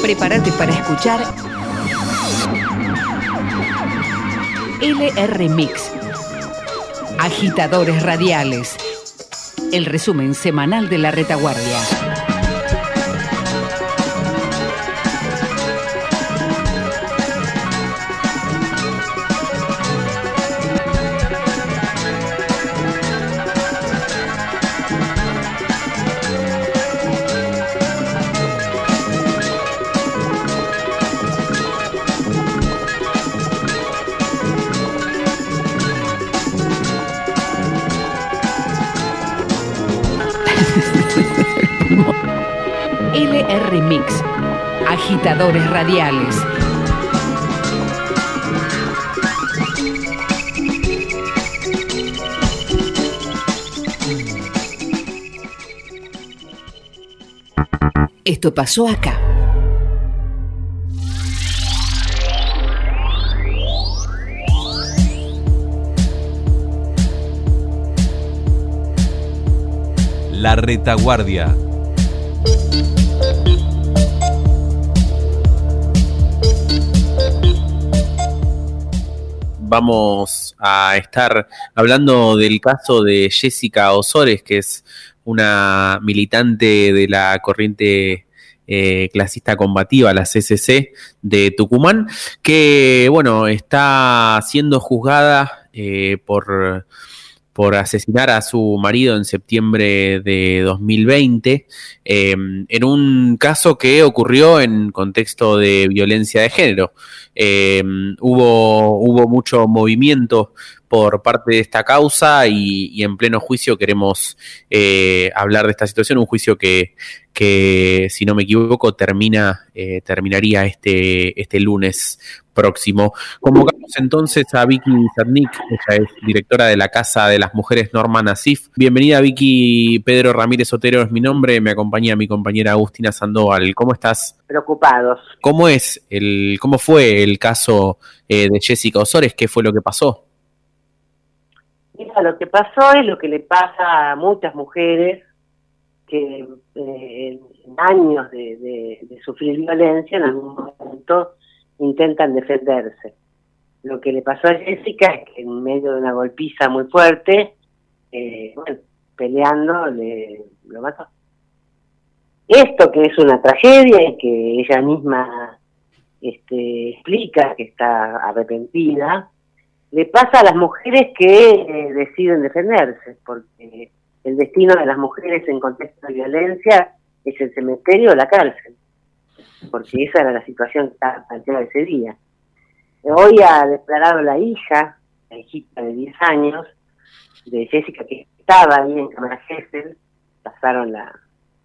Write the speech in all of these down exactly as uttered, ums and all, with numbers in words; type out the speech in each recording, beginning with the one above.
Prepárate para escuchar L R Mix, Agitadores Radiales, el resumen semanal de La Retaguardia. L R Mix, Agitadores Radiales. Esto pasó acá. La Retaguardia. Vamos a estar hablando del caso de Jessica Ozores, que es una militante de la corriente eh, clasista combativa, la C C C de Tucumán, que bueno, está siendo juzgada eh, por... por asesinar a su marido en septiembre de dos mil veinte, eh, en un caso que ocurrió en contexto de violencia de género. Eh, hubo, hubo mucho movimiento por parte de esta causa y, y en pleno juicio queremos eh, hablar de esta situación, un juicio que, que si no me equivoco, termina, eh, terminaría este, este lunes próximo. Convocamos entonces a Vicky Sadnik, ella es directora de la Casa de las Mujeres Norma Nassif. Bienvenida, Vicky. Pedro Ramírez Otero es mi nombre, me acompaña mi compañera Agustina Sandoval. ¿Cómo estás? Preocupados. ¿Cómo es el, cómo fue el caso eh, de Jessica Ozores? ¿Qué fue lo que pasó? Mira, lo que pasó es lo que le pasa a muchas mujeres que eh, en años de, de, de sufrir violencia, en algún momento intentan defenderse. Lo que le pasó a Jessica es que en medio de una golpiza muy fuerte, eh, bueno, peleando, le, lo mató. Esto que es una tragedia y que ella misma este, explica que está arrepentida, le pasa a las mujeres que eh, deciden defenderse, porque el destino de las mujeres en contexto de violencia es el cementerio o la cárcel, porque esa era la situación que estaba planteada ese día. Hoy ha declarado la hija, la hijita de diez años, de Jessica, que estaba ahí en Cámara Gesell, pasaron la,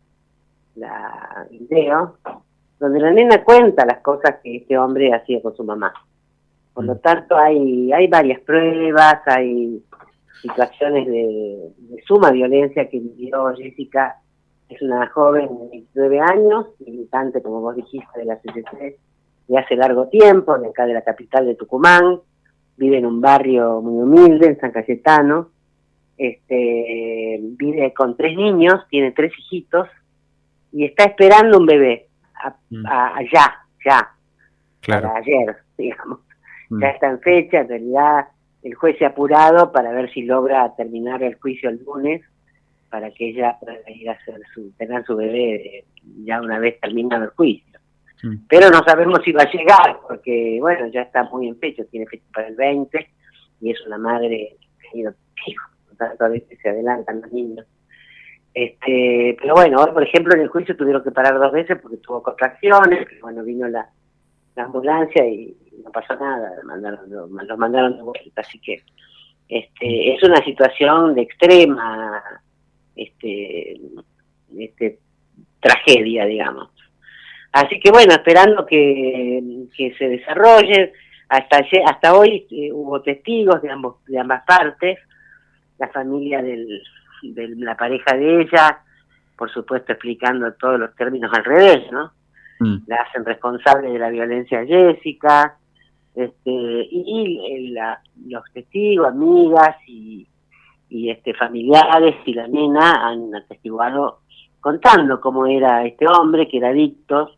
la video, donde la nena cuenta las cosas que este hombre hacía con su mamá. Por lo tanto, hay, hay varias pruebas, hay situaciones de, de suma violencia que vivió Jessica. Es una joven de veintinueve años, militante, como vos dijiste, de la C C C de hace largo tiempo, de acá de la capital de Tucumán, vive en un barrio muy humilde, en San Cayetano, este, vive con tres niños, tiene tres hijitos, y está esperando un bebé, a, a, a ya, ya, claro. Para ayer, digamos. Mm. Ya está en fecha, en realidad el juez se ha apurado para ver si logra terminar el juicio el lunes, para que ella pueda ir a hacer su, tener su bebé ya una vez terminado el juicio. Mm. Pero no sabemos si va a llegar, porque bueno, ya está muy en fecha, tiene fecha para el veinte, y es una madre que ha tenido hijos, tanto a veces se adelantan los niños. Este, pero bueno, hoy por ejemplo en el juicio tuvieron que parar dos veces porque tuvo contracciones, pero bueno, vino la, la ambulancia y no pasó nada, los mandaron, los, los mandaron de vuelta, así que este, es una situación de extrema este, este tragedia, digamos. Así que bueno, esperando que, que se desarrolle. Hasta hasta hoy eh, hubo testigos de ambos de ambas partes, la familia del, de la pareja de ella, por supuesto explicando todos los términos al revés, ¿no? Mm. La hacen responsable de la violencia a Jessica, este, y, y la, los testigos, amigas y, y este familiares y la nena han atestiguado contando cómo era este hombre, que era adicto,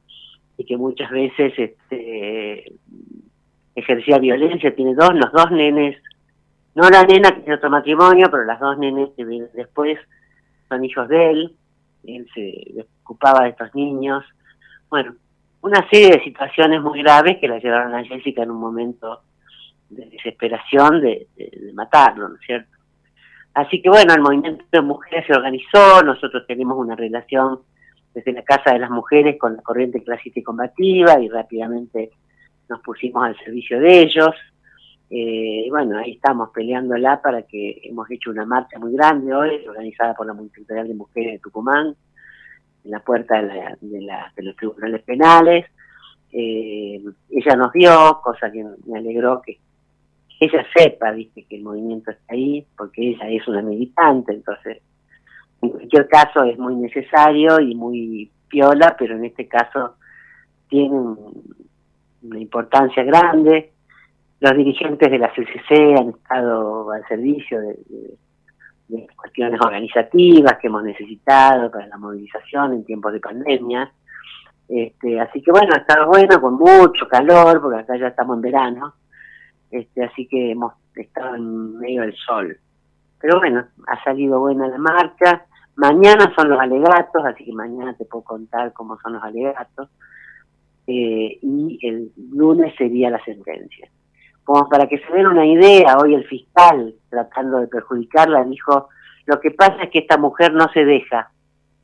y que muchas veces este, ejercía violencia. Tiene dos, los dos nenes, no la nena que tiene otro matrimonio, pero las dos nenes que vienen después son hijos de él. Él se ocupaba de estos niños. Bueno, una serie de situaciones muy graves que la llevaron a Jessica en un momento de desesperación de, de, de matarlo, ¿no es cierto? Así que bueno, el movimiento de mujeres se organizó, nosotros tenemos una relación desde la Casa de las Mujeres con la corriente clasista y combativa, y rápidamente nos pusimos al servicio de ellos. Eh, y bueno, ahí estamos peleándola para que hemos hecho una marcha muy grande hoy, organizada por la Multisectorial de Mujeres de Tucumán, en la puerta de, la, de, la, de los tribunales penales. Eh, ella nos dio, cosa que me alegró que ella sepa, viste, que el movimiento está ahí, porque ella es una militante, entonces en cualquier caso es muy necesario y muy piola, pero en este caso tiene un, una importancia grande. Los dirigentes de la C C C han estado al servicio de, de, de cuestiones organizativas que hemos necesitado para la movilización en tiempos de pandemia. Este, así que bueno, ha estado bueno, con mucho calor, porque acá ya estamos en verano. Este, así que hemos estado en medio del sol. Pero bueno, ha salido buena la marcha. Mañana son los alegatos, así que mañana te puedo contar cómo son los alegatos. Eh, y el lunes sería la sentencia. Como para que se den una idea, hoy el fiscal, tratando de perjudicarla, dijo, lo que pasa es que esta mujer no se deja.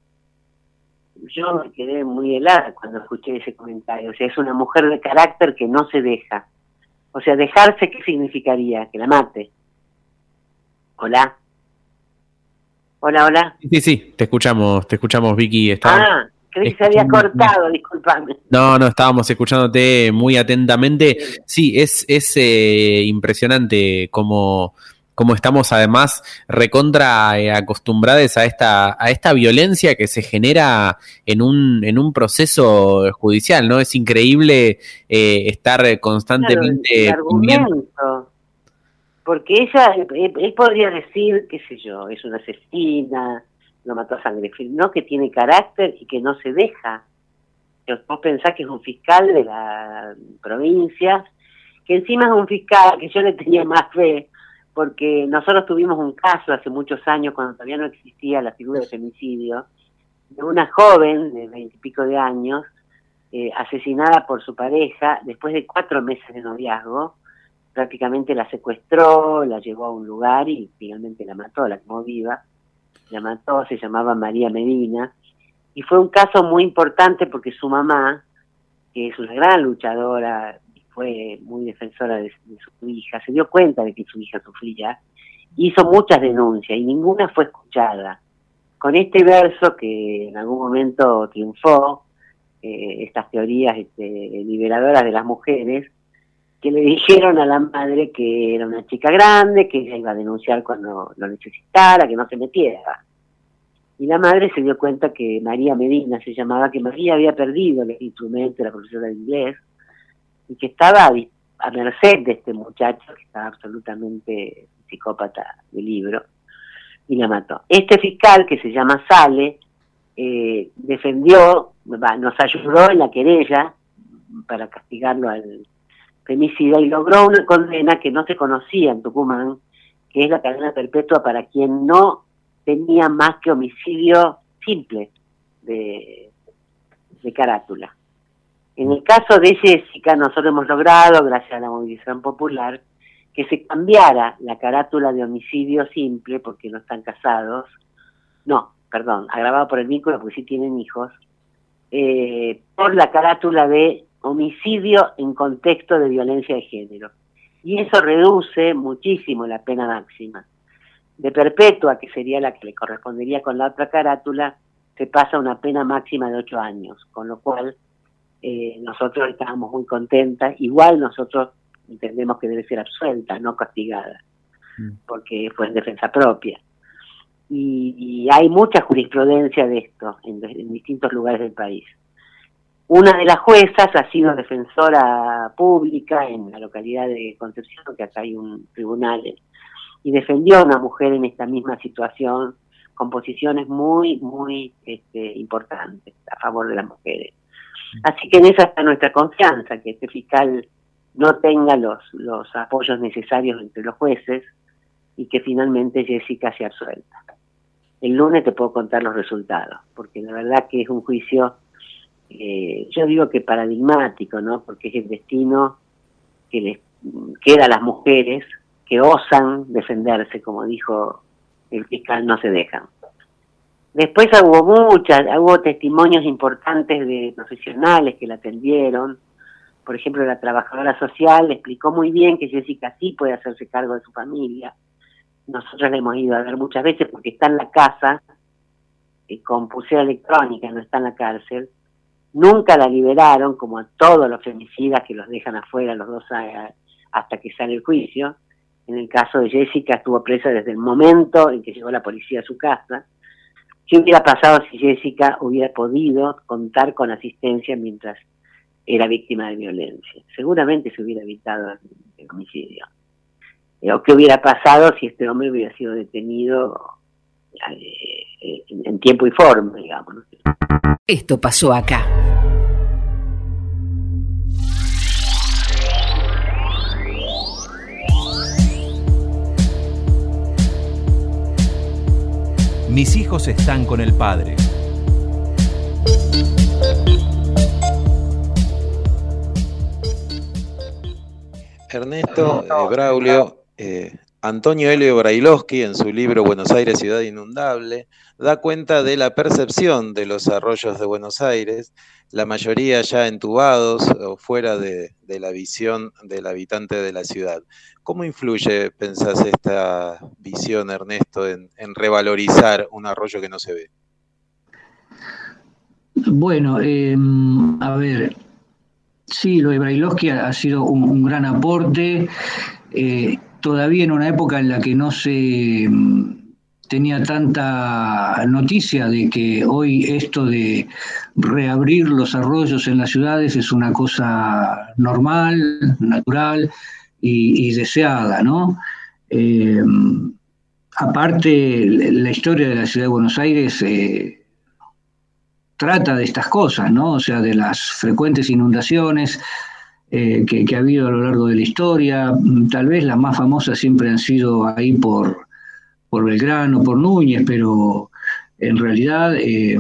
Yo me quedé muy helada cuando escuché ese comentario. O sea, es una mujer de carácter que no se deja. O sea, dejarse, ¿qué significaría? Que la mate. Hola. Hola, hola. Sí, sí, sí, te escuchamos, te escuchamos, Vicky. Estaba ah, creí que se había cortado, disculpame. No, no, estábamos escuchándote muy atentamente. Sí, es, es eh, impresionante cómo, cómo estamos además recontra eh, acostumbrados a esta, a esta violencia que se genera en un, en un proceso judicial, ¿no? Es increíble eh, estar constantemente... Claro, el argumento, porque ella, él, él podría decir, qué sé yo, es una asesina, lo mató a sangre fría, no, que tiene carácter y que no se deja. Vos pensás que es un fiscal de la provincia, que encima es un fiscal que yo le tenía más fe, porque nosotros tuvimos un caso hace muchos años, cuando todavía no existía la figura de femicidio, de una joven de veintipico de años, eh, asesinada por su pareja, después de cuatro meses de noviazgo. Prácticamente la secuestró, la llevó a un lugar y finalmente la mató, la quemó viva, la mató, se llamaba María Medina. Y fue un caso muy importante porque su mamá, que es una gran luchadora, fue muy defensora de, de su hija, se dio cuenta de que su hija sufría, hizo muchas denuncias y ninguna fue escuchada. Con este verso que en algún momento triunfó, eh, estas teorías este, liberadoras de las mujeres, que le dijeron a la madre que era una chica grande, que ella iba a denunciar cuando lo necesitara, que no se metiera. Y la madre se dio cuenta que María Medina se llamaba, que María había perdido el instrumento, la profesora de inglés, y que estaba a, a merced de este muchacho, que estaba absolutamente psicópata de libro, y la mató. Este fiscal, que se llama Sale, eh, defendió, nos ayudó en la querella para castigarlo al femicida, y logró una condena que no se conocía en Tucumán, que es la cadena perpetua para quien no tenía más que homicidio simple de, de carátula. En el caso de Jessica, nosotros hemos logrado, gracias a la movilización popular, que se cambiara la carátula de homicidio simple, porque no están casados, no, perdón, agravado por el vínculo, porque sí tienen hijos, eh, por la carátula de homicidio en contexto de violencia de género. Y eso reduce muchísimo la pena máxima. De perpetua, que sería la que le correspondería con la otra carátula, se pasa una pena máxima de ocho años, con lo cual eh, nosotros estábamos muy contentas. Igual nosotros entendemos que debe ser absuelta, no castigada, porque fue en defensa propia. Y, y hay mucha jurisprudencia de esto en, en distintos lugares del país. Una de las juezas ha sido defensora pública en la localidad de Concepción, que acá hay un tribunal, y defendió a una mujer en esta misma situación con posiciones muy, muy este, importantes a favor de las mujeres. Así que en esa está nuestra confianza, que este fiscal no tenga los, los apoyos necesarios entre los jueces y que finalmente Jessica sea absuelta. El lunes te puedo contar los resultados, porque la verdad que es un juicio, eh, yo digo que paradigmático, ¿no? Porque es el destino que les queda a las mujeres que osan defenderse, como dijo el fiscal, no se dejan. Después hubo muchas, hubo testimonios importantes de profesionales que la atendieron. Por ejemplo, la trabajadora social le explicó muy bien que Jessica sí puede hacerse cargo de su familia. Nosotros la hemos ido a ver muchas veces porque está en la casa, eh, con pulsera electrónica, no está en la cárcel. Nunca la liberaron, como a todos los femicidas que los dejan afuera los dos a, hasta que sale el juicio. En el caso de Jessica estuvo presa desde el momento en que llegó la policía a su casa. ¿Qué hubiera pasado si Jessica hubiera podido contar con asistencia mientras era víctima de violencia? Seguramente se hubiera evitado el homicidio. ¿O qué hubiera pasado si este hombre hubiera sido detenido eh, en tiempo y forma, digamos, ¿no? Esto pasó acá. Mis hijos están con el padre. Ernesto eh, Braulio, eh, Antonio Elio Brailovsky, en su libro Buenos Aires, ciudad inundable, da cuenta de la percepción de los arroyos de Buenos Aires, la mayoría ya entubados o fuera de, de la visión del habitante de la ciudad. ¿Cómo influye, pensás, esta visión, Ernesto, en, en revalorizar un arroyo que no se ve? Bueno, eh, a ver, sí, lo de Brailovsky ha, ha sido un, un gran aporte, eh, todavía en una época en la que no se tenía tanta noticia de que hoy esto de reabrir los arroyos en las ciudades es una cosa normal, natural y, y deseada, ¿no? Eh, aparte, la historia de la ciudad de Buenos Aires eh, trata de estas cosas, ¿no? O sea, de las frecuentes inundaciones eh, que, que ha habido a lo largo de la historia. Tal vez las más famosas siempre han sido ahí por, por Belgrano, por Núñez, pero en realidad, eh,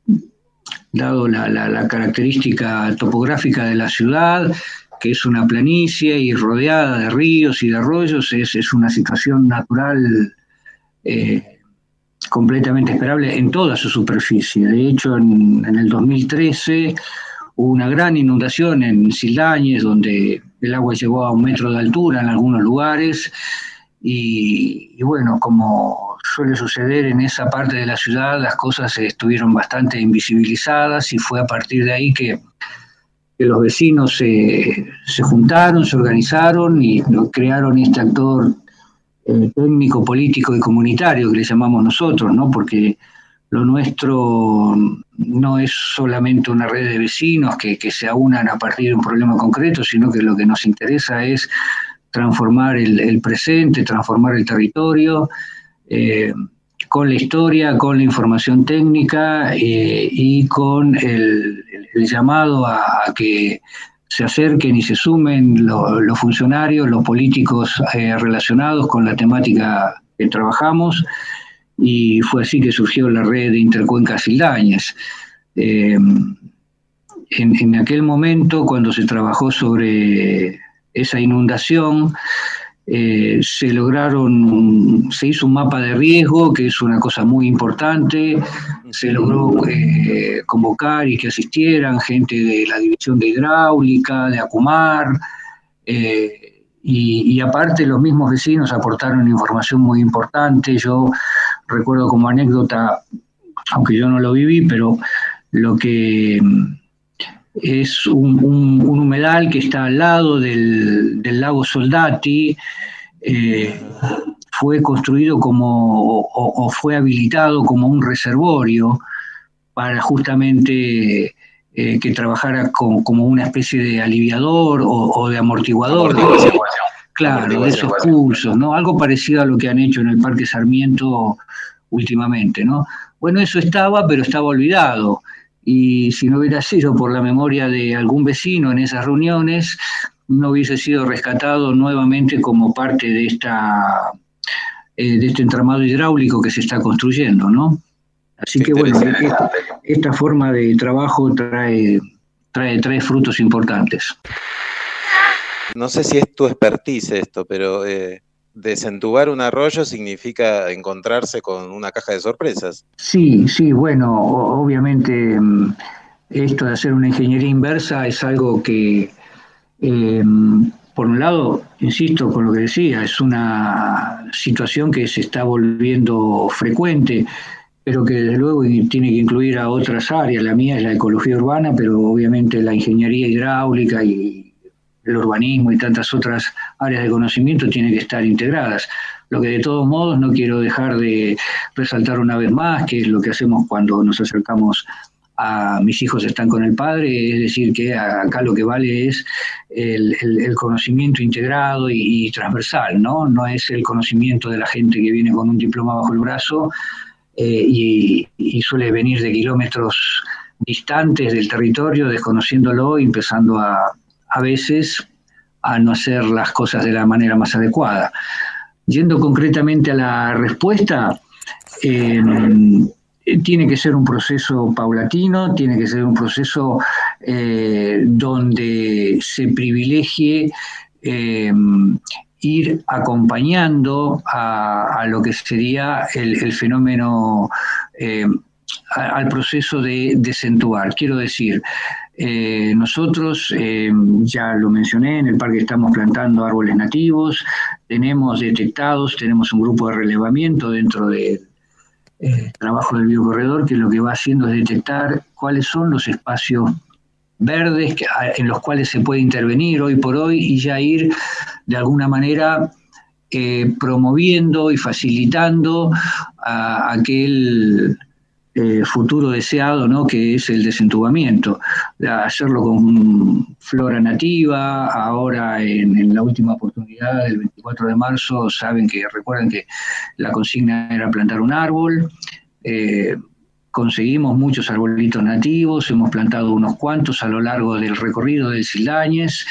dado la, la, la característica topográfica de la ciudad, que es una planicie y rodeada de ríos y de arroyos, es, es una situación natural eh, completamente esperable en toda su superficie. De hecho, en, en el dos mil trece hubo una gran inundación en Sildañez, donde el agua llegó a un metro de altura en algunos lugares, y, y bueno, como suele suceder en esa parte de la ciudad, las cosas estuvieron bastante invisibilizadas, y fue a partir de ahí que, que los vecinos se, se juntaron, se organizaron y crearon este actor eh, técnico, político y comunitario que le llamamos nosotros, ¿no? Porque lo nuestro no es solamente una red de vecinos que, que se aunan a partir de un problema concreto, sino que lo que nos interesa es transformar el, el presente, transformar el territorio, eh, con la historia, con la información técnica eh, y con el, el llamado a, a que se acerquen y se sumen lo, los funcionarios, los políticos eh, relacionados con la temática que trabajamos, y fue así que surgió la red de Intercuenca Sildañez. Eh, en, en aquel momento, cuando se trabajó sobre esa inundación, eh, se lograron, se hizo un mapa de riesgo, que es una cosa muy importante. Se logró eh, convocar y que asistieran gente de la División de Hidráulica, de Acumar, eh, y, y aparte los mismos vecinos aportaron información muy importante. Yo recuerdo como anécdota, aunque yo no lo viví, pero lo que es un, un, un humedal que está al lado del, del lago Soldati, eh, fue construido como, o, o fue habilitado como un reservorio para justamente eh, que trabajara con, como una especie de aliviador o, o de amortiguador. amortiguación. Claro, de esos pulsos, ¿no? Algo parecido a lo que han hecho en el Parque Sarmiento últimamente, ¿no? Bueno, eso estaba, pero estaba olvidado. y si no hubiera sido por la memoria de algún vecino en esas reuniones, no hubiese sido rescatado nuevamente como parte de esta eh, de este entramado hidráulico que se está construyendo, ¿no? Así que bueno, esta, esta forma de trabajo trae, trae, trae frutos importantes. No sé si es tu expertise esto, pero eh, desentubar un arroyo significa encontrarse con una caja de sorpresas. Sí, sí, bueno, obviamente esto de hacer una ingeniería inversa es algo que, eh, por un lado, insisto con lo que decía, es una situación que se está volviendo frecuente, pero que desde luego tiene que incluir a otras áreas. La mía es la ecología urbana, pero obviamente la ingeniería hidráulica y el urbanismo y tantas otras áreas de conocimiento tienen que estar integradas. Lo que de todos modos no quiero dejar de resaltar una vez más, que es lo que hacemos cuando nos acercamos a Mis hijos están con el padre, es decir, que acá lo que vale es el, el, el conocimiento integrado y, y transversal, ¿no? No es el conocimiento de la gente que viene con un diploma bajo el brazo eh, y, y suele venir de kilómetros distantes del territorio, desconociéndolo y empezando a a veces a no hacer las cosas de la manera más adecuada. Yendo concretamente a la respuesta, eh, tiene que ser un proceso paulatino, tiene que ser un proceso eh, donde se privilegie eh, ir acompañando a, a lo que sería el, el fenómeno, eh, a, al proceso de desentubar. Quiero decir, Eh, nosotros, eh, ya lo mencioné, en el parque estamos plantando árboles nativos, tenemos detectados, tenemos un grupo de relevamiento dentro del eh, trabajo del biocorredor, que lo que va haciendo es detectar cuáles son los espacios verdes que, en los cuales se puede intervenir hoy por hoy y ya ir de alguna manera eh, promoviendo y facilitando a, a aquel Eh, futuro deseado, ¿no? Que es el desentubamiento, hacerlo con flora nativa. Ahora en, en la última oportunidad del veinticuatro de marzo, saben que, recuerden que la consigna era plantar un árbol, eh, conseguimos muchos arbolitos nativos, hemos plantado unos cuantos a lo largo del recorrido del Sildañez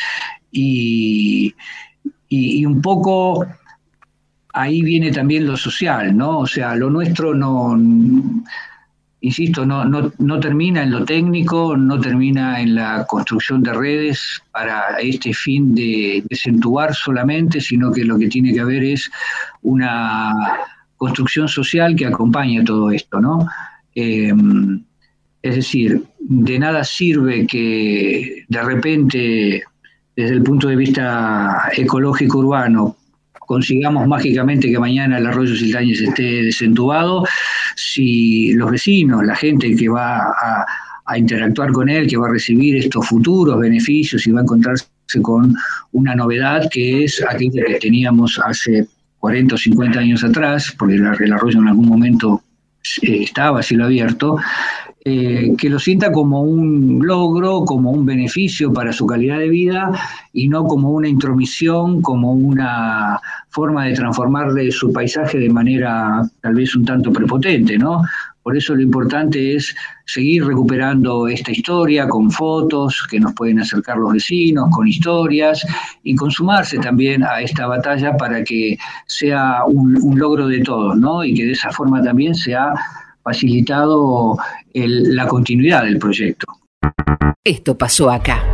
y, y, y un poco ahí viene también lo social, ¿no? O sea, lo nuestro no... Insisto, no, no, no termina en lo técnico, no termina en la construcción de redes para este fin de desentubar solamente, sino que lo que tiene que haber es una construcción social que acompañe todo esto, ¿no? Eh, es decir, de nada sirve que de repente, desde el punto de vista ecológico urbano, consigamos mágicamente que mañana el arroyo Sildañez esté desentubado, si los vecinos, la gente que va a, a interactuar con él, que va a recibir estos futuros beneficios y va a encontrarse con una novedad que es aquella que teníamos hace cuarenta o cincuenta años atrás, porque el, el arroyo en algún momento eh, estaba a cielo abierto, eh, que lo sienta como un logro, como un beneficio para su calidad de vida y no como una intromisión, como una forma de transformarle su paisaje de manera tal vez un tanto prepotente, ¿no? Por eso lo importante es seguir recuperando esta historia con fotos que nos pueden acercar los vecinos, con historias, y consumarse también a esta batalla para que sea un, un logro de todos, ¿no? Y que de esa forma también sea facilitado el, la continuidad del proyecto. Esto pasó acá.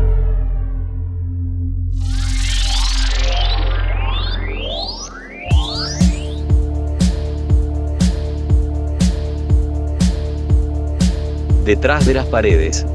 Detrás de las paredes.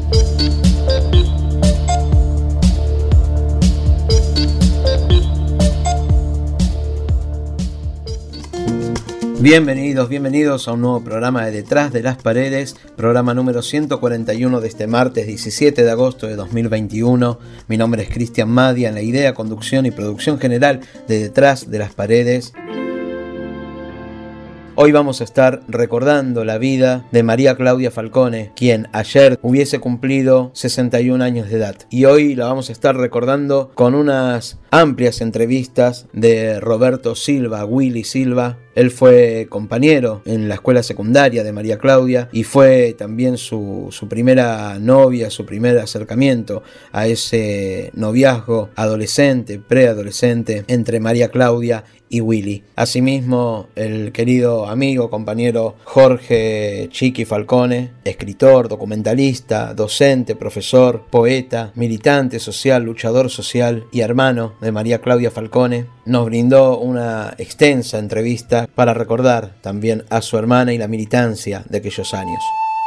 Bienvenidos, bienvenidos a un nuevo programa de Detrás de las Paredes, programa número ciento cuarenta y uno de este martes diecisiete de agosto de dos mil veintiuno. Mi nombre es Cristian Madia, en la idea, conducción y producción general de Detrás de las Paredes. Hoy vamos a estar recordando la vida de María Claudia Falcone, quien ayer hubiese cumplido sesenta y un años de edad. Y hoy la vamos a estar recordando con unas amplias entrevistas de Roberto Silva, Willy Silva. Él fue compañero en la escuela secundaria de María Claudia y fue también su, su primera novia, su primer acercamiento a ese noviazgo adolescente, preadolescente entre María Claudia y Willy. Asimismo, el querido amigo, compañero Jorge Chiqui Falcone, escritor, documentalista, docente, profesor, poeta, militante social, luchador social y hermano de María Claudia Falcone, nos brindó una extensa entrevista para recordar también a su hermana y la militancia de aquellos años.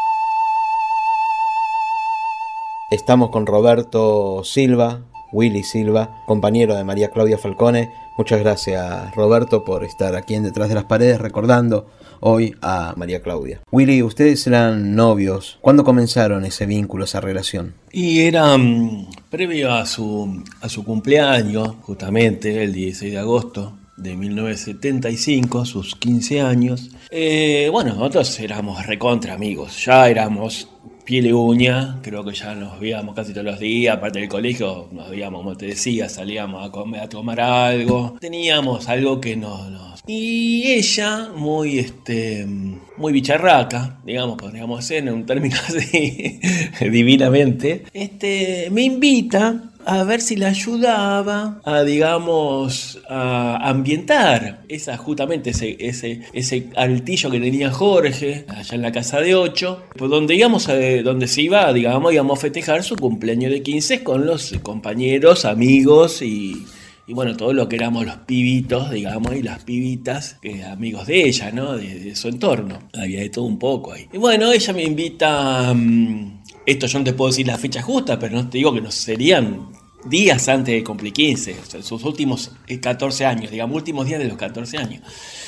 Estamos con Roberto Silva, Willy Silva, compañero de María Claudia Falcone. Muchas gracias, Roberto, por estar aquí en Detrás de las Paredes recordando hoy a María Claudia. Willy, ustedes eran novios. ¿Cuándo comenzaron ese vínculo, esa relación? Y era um, previo a su, a su cumpleaños, justamente el dieciséis de agosto de mil novecientos setenta y cinco, sus quince años. Eh, bueno, nosotros éramos recontra amigos, ya éramos piel y uña, creo que ya nos veíamos casi todos los días, aparte del colegio nos veíamos, como te decía, salíamos a comer, a tomar algo, teníamos algo que nos... nos... Y ella, muy este muy bicharraca, digamos, podríamos decir en un término así, divinamente, este, me invita a ver si la ayudaba a, digamos, a ambientar esa, justamente ese, ese, ese altillo que tenía Jorge, allá en la casa de ocho, pues donde íbamos a, donde se iba, digamos, íbamos a festejar su cumpleaños de quince con los compañeros, amigos y, y bueno, todo lo que éramos los pibitos, digamos, y las pibitas, eh, amigos de ella, ¿no? De, de su entorno. Había de todo un poco ahí. Y bueno, ella me invita... Um, Esto yo no te puedo decir la fecha justa, pero no te digo que no serían días antes de cumplir quince, o sea, sus últimos catorce años, digamos, últimos días de los catorce años.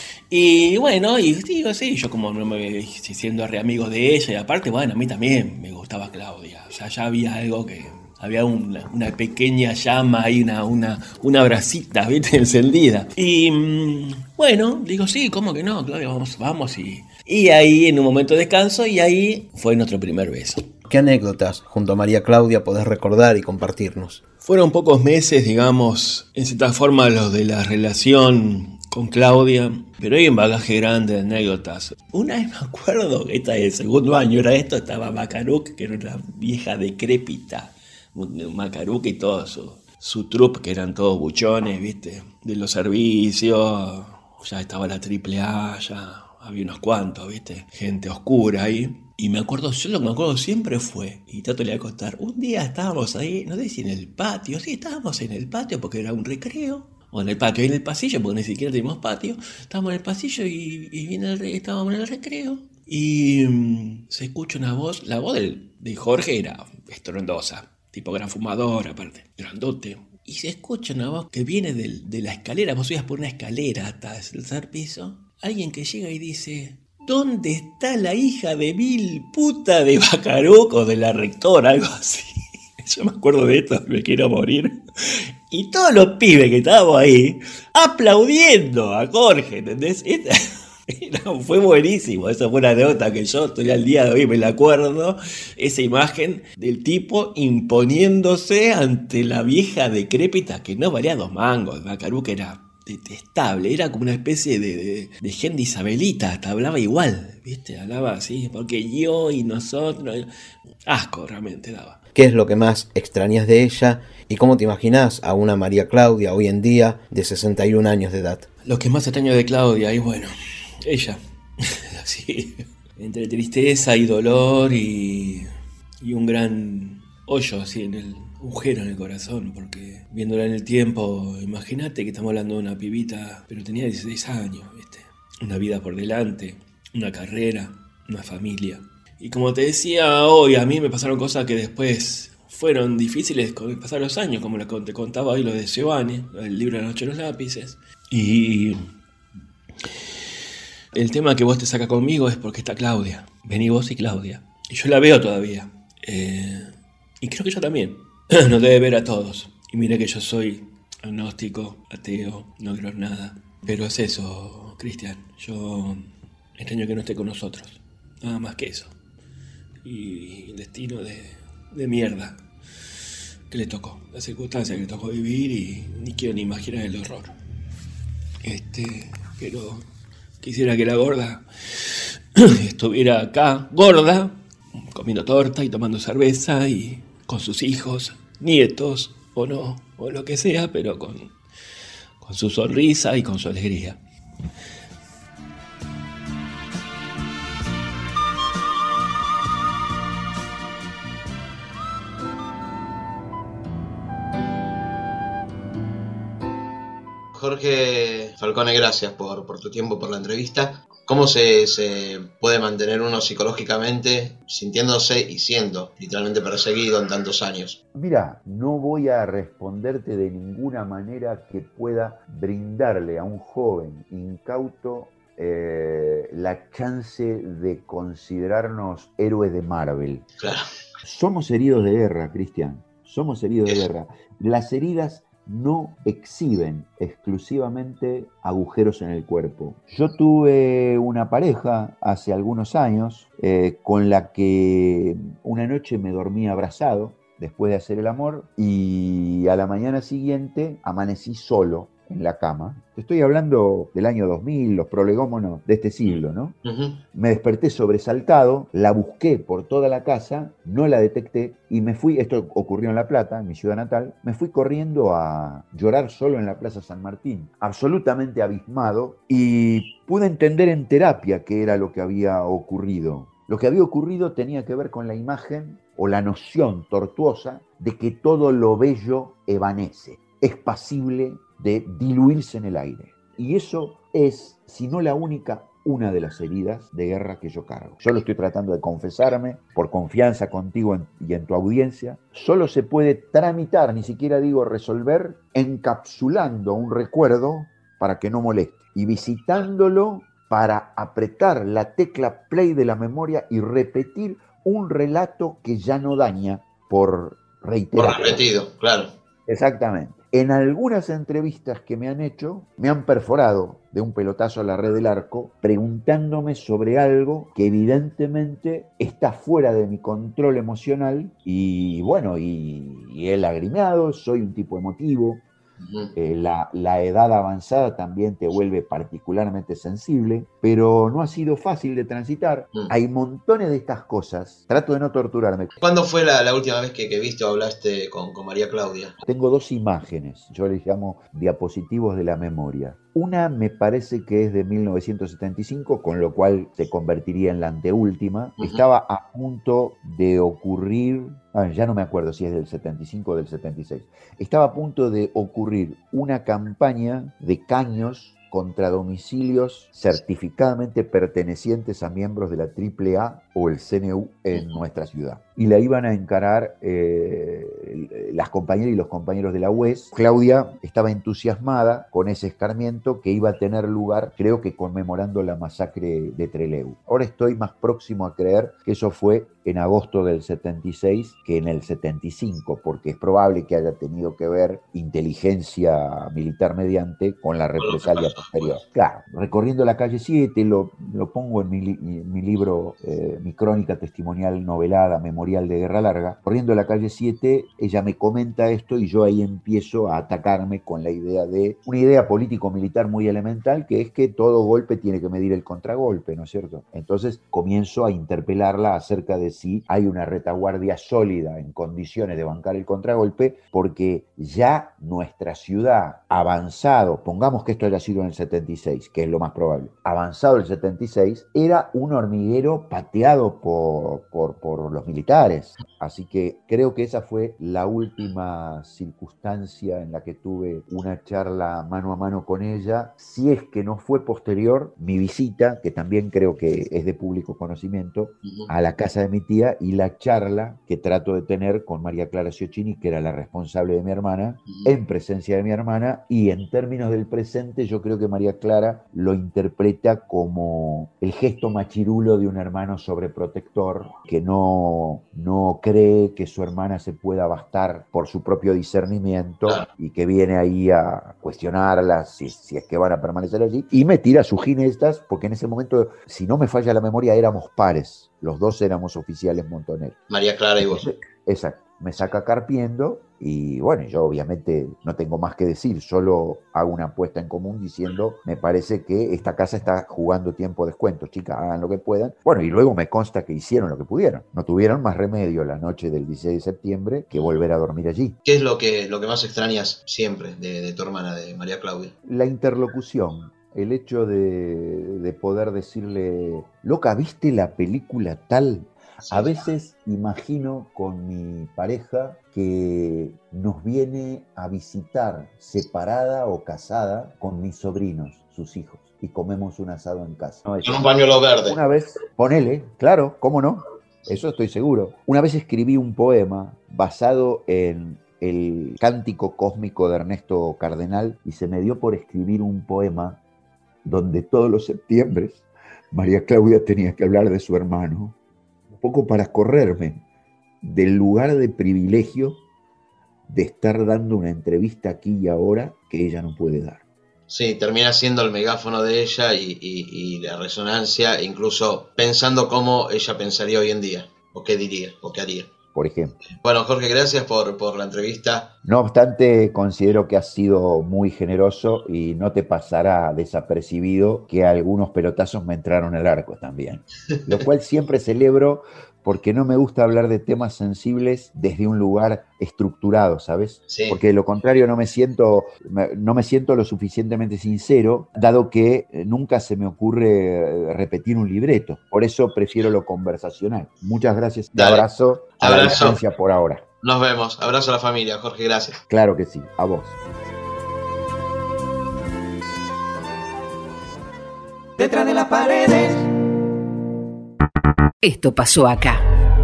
Y bueno, y digo, sí, yo como no me siendo re amigo de ella, y aparte, bueno, a mí también me gustaba Claudia, o sea, ya había algo que, había una, una pequeña llama ahí, una, una, una brasita, ¿viste? Encendida. Y bueno, digo, sí, ¿cómo que no, Claudia? Vamos, vamos, y, y ahí en un momento de descanso, y ahí fue nuestro primer beso. ¿Qué anécdotas junto a María Claudia podés recordar y compartirnos? Fueron pocos meses, digamos, en cierta forma los de la relación con Claudia, pero hay un bagaje grande de anécdotas. Una vez me acuerdo, esta es el segundo año, era esto, estaba Macaruc, que era una vieja decrépita, Macaruc y todo su, su troupe, que eran todos buchones, ¿viste? De los servicios, ya estaba la triple A, ya había unos cuantos, ¿viste? Gente oscura ahí. Y me acuerdo, yo lo que me acuerdo siempre fue, y Tato le voy a contar, un día estábamos ahí, no sé si en el patio, sí, estábamos en el patio porque era un recreo, o en el patio, en el pasillo, porque ni siquiera teníamos patio, estábamos en el pasillo y, y viene el, estábamos en el recreo, y um, se escucha una voz, la voz del, de Jorge era estruendosa, tipo gran fumador aparte, grandote, y se escucha una voz que viene del, de la escalera, vos subías por una escalera hasta el tercer piso, alguien que llega y dice... ¿Dónde está la hija de mil puta de Macaruc o de la rectora? Algo así. Yo me acuerdo de esto, me quiero morir. Y todos los pibes que estábamos ahí aplaudiendo a Jorge, ¿entendés? Esta, era, fue buenísimo. Esa fue una anécdota que yo estoy al día de hoy, me la acuerdo. Esa imagen del tipo imponiéndose ante la vieja decrépita que no valía dos mangos. Macaruc era... detestable, era como una especie de, de, de gente isabelita, hasta hablaba igual, ¿viste? Hablaba así, porque yo y nosotros, asco realmente daba. ¿Qué es lo que más extrañas de ella y cómo te imaginás a una María Claudia hoy en día de sesenta y un años de edad? Lo que más extraño de Claudia, y bueno, ella, así, entre tristeza y dolor y, y un gran hoyo así en el agujero en el corazón, porque viéndola en el tiempo, imagínate que estamos hablando de una pibita, pero tenía dieciséis años, ¿viste? Una vida por delante, una carrera, una familia. Y como te decía hoy, a mí me pasaron cosas que después fueron difíciles con el pasar los años, como te contaba hoy lo de Giovanni, el libro de la noche de los lápices. Y el tema que vos te sacas conmigo es porque está Claudia. Vení vos y Claudia. Y yo la veo todavía. Eh, y creo que ella también. Nos debe ver a todos. Y mira que yo soy agnóstico, ateo, no creo en nada. Pero es eso, Cristian. Yo extraño que no esté con nosotros, nada más que eso. Y el destino de, de mierda que le tocó, la circunstancia que le tocó vivir, y ni quiero ni imaginar el horror. Este, pero quisiera que la gorda estuviera acá, gorda, comiendo torta y tomando cerveza y con sus hijos, nietos o no, o lo que sea, pero con, con su sonrisa y con su alegría. Jorge Falcone, gracias por, por tu tiempo, por la entrevista. ¿Cómo se, se puede mantener uno psicológicamente sintiéndose y siendo literalmente perseguido en tantos años? Mira, no voy a responderte de ninguna manera que pueda brindarle a un joven incauto eh, la chance de considerarnos héroes de Marvel. Claro. Somos heridos de guerra, Cristian. Somos heridos de guerra. Las heridas no exhiben exclusivamente agujeros en el cuerpo. Yo tuve una pareja hace algunos años eh, con la que una noche me dormí abrazado después de hacer el amor y a la mañana siguiente amanecí solo en la cama. Te estoy hablando del año dos mil, los prolegómenos de este siglo, ¿no? Uh-huh. Me desperté sobresaltado, la busqué por toda la casa, no la detecté y me fui, esto ocurrió en La Plata, en mi ciudad natal, me fui corriendo a llorar solo en la Plaza San Martín, absolutamente abismado, y pude entender en terapia qué era lo que había ocurrido. Lo que había ocurrido tenía que ver con la imagen o la noción tortuosa de que todo lo bello evanece, es pasible de diluirse en el aire. Y eso es, si no la única, una de las heridas de guerra que yo cargo. Yo lo estoy tratando de confesarme por confianza contigo en, y en tu audiencia. Solo se puede tramitar, ni siquiera digo resolver, encapsulando un recuerdo para que no moleste y visitándolo para apretar la tecla play de la memoria y repetir un relato que ya no daña por reiterar. Por repetido, claro. Exactamente. En algunas entrevistas que me han hecho, me han perforado de un pelotazo a la red del arco, preguntándome sobre algo que evidentemente está fuera de mi control emocional y bueno, y, y he lagrimeado, soy un tipo emotivo. Eh, la, la edad avanzada también te vuelve particularmente sensible, pero no ha sido fácil de transitar. Mm. Hay montones de estas cosas. Trato de no torturarme. ¿Cuándo fue la, la última vez que, que viste o hablaste con, con María Claudia? Tengo dos imágenes, yo les llamo diapositivos de la memoria. Una me parece que es de mil novecientos setenta y cinco, con lo cual se convertiría en la anteúltima. Uh-huh. Estaba a punto de ocurrir, ah, ya no me acuerdo si es del setenta y cinco o del setenta y seis, estaba a punto de ocurrir una campaña de caños contra domicilios certificadamente pertenecientes a miembros de la triple A o el C N U en nuestra ciudad. Y la iban a encarar eh, las compañeras y los compañeros de la U E S. Claudia estaba entusiasmada con ese escarmiento que iba a tener lugar, creo que conmemorando la masacre de Trelew. Ahora estoy más próximo a creer que eso fue en agosto del setenta y seis que en el setenta y cinco, porque es probable que haya tenido que ver inteligencia militar mediante con la represalia posterior. Claro, recorriendo la calle siete, lo, lo pongo en mi, mi libro, eh, mi crónica testimonial novelada, memorial de Guerra Larga. Corriendo la calle siete, ella me comenta esto y yo ahí empiezo a atacarme con la idea de, una idea político-militar muy elemental, que es que todo golpe tiene que medir el contragolpe, ¿no es cierto? Entonces comienzo a interpelarla acerca de si hay una retaguardia sólida en condiciones de bancar el contragolpe, porque ya nuestra ciudad, avanzado, pongamos que esto haya sido en el setenta y seis, que es lo más probable, avanzado el setenta y seis, era un hormiguero pateado por, por, por los militares. Así que creo que esa fue la última circunstancia en la que tuve una charla mano a mano con ella. Si es que no fue posterior, mi visita, que también creo que es de público conocimiento, a la casa de mi tía, y la charla que trato de tener con María Clara Ciocchini, que era la responsable de mi hermana, en presencia de mi hermana, y en términos del presente yo creo que María Clara lo interpreta como el gesto machirulo de un hermano sobreprotector que no, no cree que su hermana se pueda va a estar por su propio discernimiento, claro, y que viene ahí a cuestionarlas si, si es que van a permanecer allí, y me tira sus jinestas, porque en ese momento, si no me falla la memoria, éramos pares, los dos éramos oficiales montoneros. María Clara y vos. Exacto. Me saca carpiendo y bueno, yo obviamente no tengo más que decir, solo hago una apuesta en común diciendo, me parece que esta casa está jugando tiempo descuento, chicas, hagan lo que puedan. Bueno, y luego me consta que hicieron lo que pudieron. No tuvieron más remedio la noche del dieciséis de septiembre que volver a dormir allí. ¿Qué es lo que, lo que más extrañas siempre de, de tu hermana, de María Claudia? La interlocución. El hecho de, de poder decirle, loca, ¿viste la película tal? A veces imagino con mi pareja que nos viene a visitar separada o casada con mis sobrinos, sus hijos, y comemos un asado en casa. Con un pañuelo verde. Una vez, ponele, claro, ¿cómo no? Eso estoy seguro. Una vez escribí un poema basado en el Cántico Cósmico de Ernesto Cardenal y se me dio por escribir un poema donde todos los septiembres María Claudia tenía que hablar de su hermano, poco para correrme del lugar de privilegio de estar dando una entrevista aquí y ahora que ella no puede dar. Sí, termina siendo el megáfono de ella y, y, y la resonancia, incluso pensando cómo ella pensaría hoy en día, o qué diría, o qué haría. Por ejemplo. Bueno, Jorge, gracias por, por la entrevista. No obstante, considero que has sido muy generoso y no te pasará desapercibido que algunos pelotazos me entraron al arco también. Lo cual siempre celebro porque no me gusta hablar de temas sensibles desde un lugar estructurado, ¿sabes? Sí. Porque de lo contrario no me siento, no me siento lo suficientemente sincero, dado que nunca se me ocurre repetir un libreto. Por eso prefiero lo conversacional. Muchas gracias. Te abrazo a la distancia por ahora. Nos vemos. Abrazo a la familia, Jorge, gracias. Claro que sí. A vos. Detrás de las paredes. Esto pasó acá.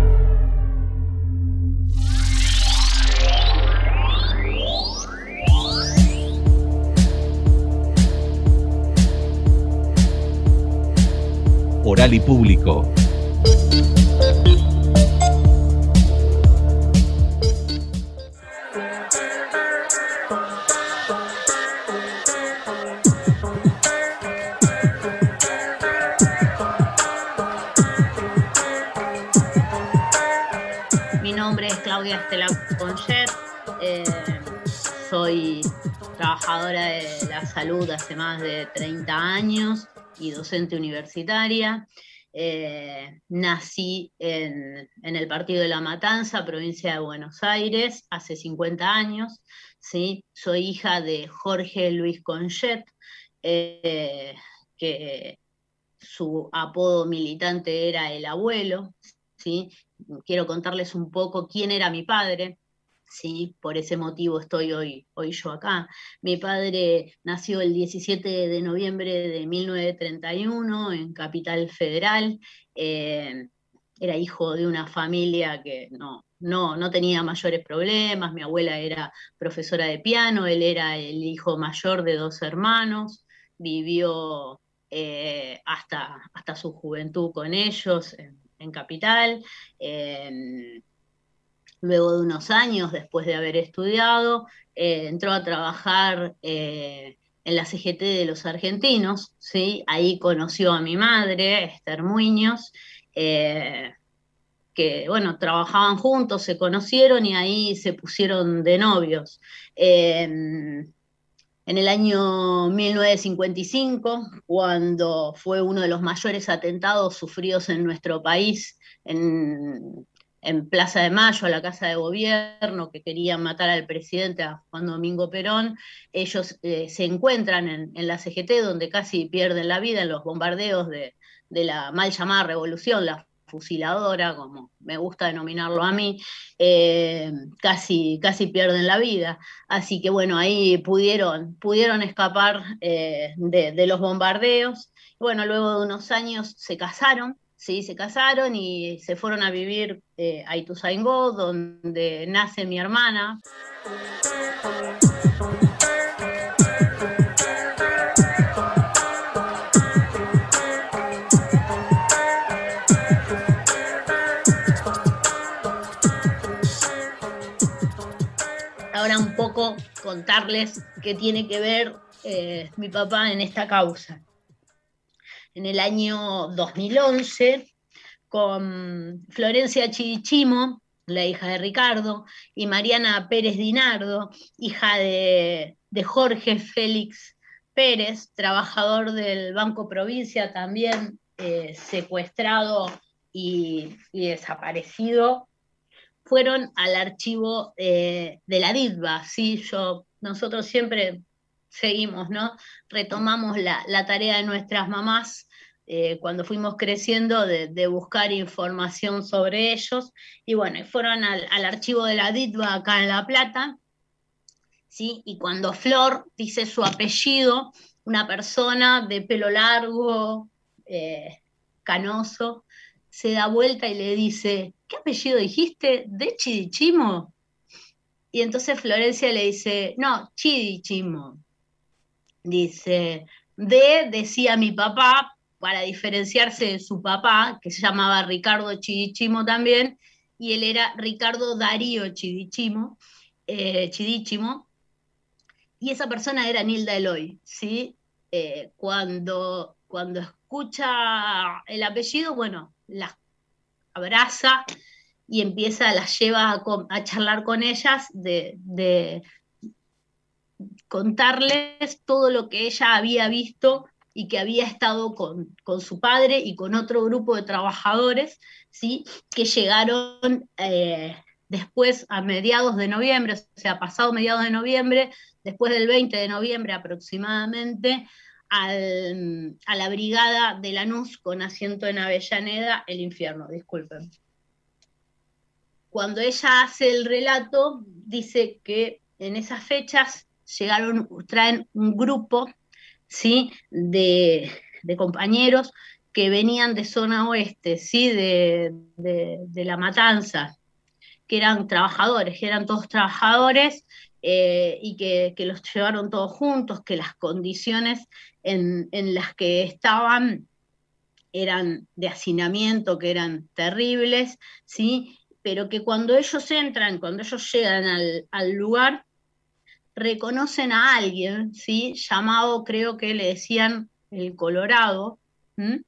Oral y Público. Claudia Estela Concher, eh, soy trabajadora de la salud hace más de treinta años y docente universitaria. Eh, nací en, en el partido de La Matanza, provincia de Buenos Aires, hace cincuenta años. ¿Sí? Soy hija de Jorge Luis Conchet, eh, que su apodo militante era el abuelo, ¿sí? Quiero contarles un poco quién era mi padre, ¿sí? Por ese motivo estoy hoy, hoy yo acá. Mi padre nació el diecisiete de noviembre de mil novecientos treinta y uno en Capital Federal. Eh, era hijo de una familia que no, no, no tenía mayores problemas. Mi abuela era profesora de piano, él era el hijo mayor de dos hermanos, vivió eh, hasta, hasta su juventud con ellos en, en Capital. Eh, luego de unos años, después de haber estudiado, eh, entró a trabajar eh, en la C G T de los argentinos, ¿sí? Ahí conoció a mi madre, Esther Muñoz, eh, que, bueno, trabajaban juntos, se conocieron y ahí se pusieron de novios. Eh, En el año mil novecientos cincuenta y cinco, cuando fue uno de los mayores atentados sufridos en nuestro país, en, en Plaza de Mayo, a la Casa de Gobierno, que querían matar al presidente, a Juan Domingo Perón, ellos eh, se encuentran en, en la C G T, donde casi pierden la vida en los bombardeos de, de la mal llamada revolución, la fusiladora, como me gusta denominarlo a mí, eh, casi, casi pierden la vida. Así que bueno, ahí pudieron, pudieron escapar eh, de, de los bombardeos. Bueno, luego de unos años se casaron, sí, se casaron y se fueron a vivir eh, a Ituzaingó, donde nace mi hermana. poco contarles qué tiene que ver eh, mi papá en esta causa. En el año dos mil once, con Florencia Chidichimo, la hija de Ricardo, y Mariana Pérez Dinardo, hija de, de Jorge Félix Pérez, trabajador del Banco Provincia, también eh, secuestrado y, y desaparecido, fueron al archivo eh, de la DITBA. ¿Sí? Yo, nosotros siempre seguimos, ¿no? Retomamos la, la tarea de nuestras mamás eh, cuando fuimos creciendo de, de buscar información sobre ellos, y bueno, fueron al, al archivo de la DITBA acá en La Plata, ¿sí? Y cuando Flor dice su apellido, una persona de pelo largo, eh, canoso, se da vuelta y le dice, ¿qué apellido dijiste? ¿De Chidichimo? Y entonces Florencia le dice, no, Chidichimo. Dice, de, decía mi papá, para diferenciarse de su papá, que se llamaba Ricardo Chidichimo también, y él era Ricardo Darío Chidichimo, eh, Chidichimo, y esa persona era Nilda Eloy, ¿sí? Eh, cuando, cuando escucha el apellido, bueno, las abraza y empieza, las lleva a, a charlar con ellas, de, de contarles todo lo que ella había visto y que había estado con, con su padre y con otro grupo de trabajadores, ¿sí? Que llegaron eh, después a mediados de noviembre, o sea, pasado mediados de noviembre, después del veinte de noviembre aproximadamente, al, a la brigada de Lanús con asiento en Avellaneda, el infierno, disculpen. Cuando ella hace el relato, dice que en esas fechas llegaron, traen un grupo, ¿sí? de, de compañeros que venían de zona oeste, ¿sí? de, de, de La Matanza, que eran trabajadores, que eran todos trabajadores, eh, y que, que los llevaron todos juntos, que las condiciones en, en las que estaban eran de hacinamiento, que eran terribles, ¿sí? Pero que cuando ellos entran, cuando ellos llegan al, al lugar, reconocen a alguien, ¿sí? Llamado, creo que le decían el Colorado, ¿m?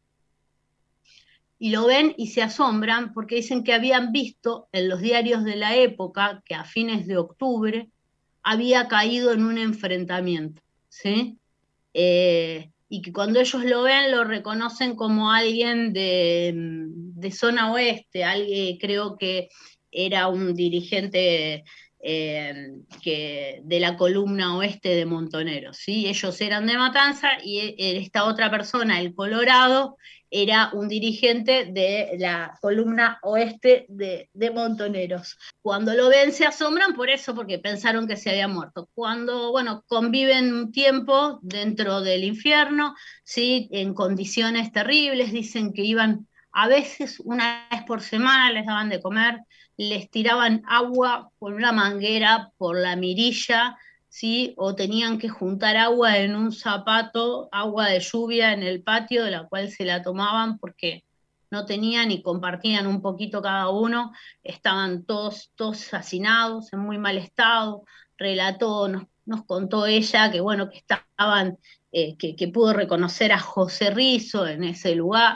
Y lo ven y se asombran porque dicen que habían visto en los diarios de la época que a fines de octubre había caído en un enfrentamiento, ¿sí? Eh, y que cuando ellos lo ven lo reconocen como alguien de, de zona oeste, alguien, creo que era un dirigente eh, que, de la columna oeste de Montoneros, ¿sí? Ellos eran de Matanza y esta otra persona, el Colorado, era un dirigente de la columna oeste de, de Montoneros. Cuando lo ven se asombran por eso, porque pensaron que se había muerto. Cuando, bueno, conviven un tiempo dentro del infierno, ¿sí? En condiciones terribles, dicen que iban a veces una vez por semana, les daban de comer, les tiraban agua por una manguera, por la mirilla, ¿sí? O tenían que juntar agua en un zapato, agua de lluvia en el patio, de la cual se la tomaban porque no tenían y compartían un poquito cada uno, estaban todos, todos hacinados, en muy mal estado. Relató, nos, nos contó ella que bueno, que estaban, eh, que, que pudo reconocer a José Rizo en ese lugar,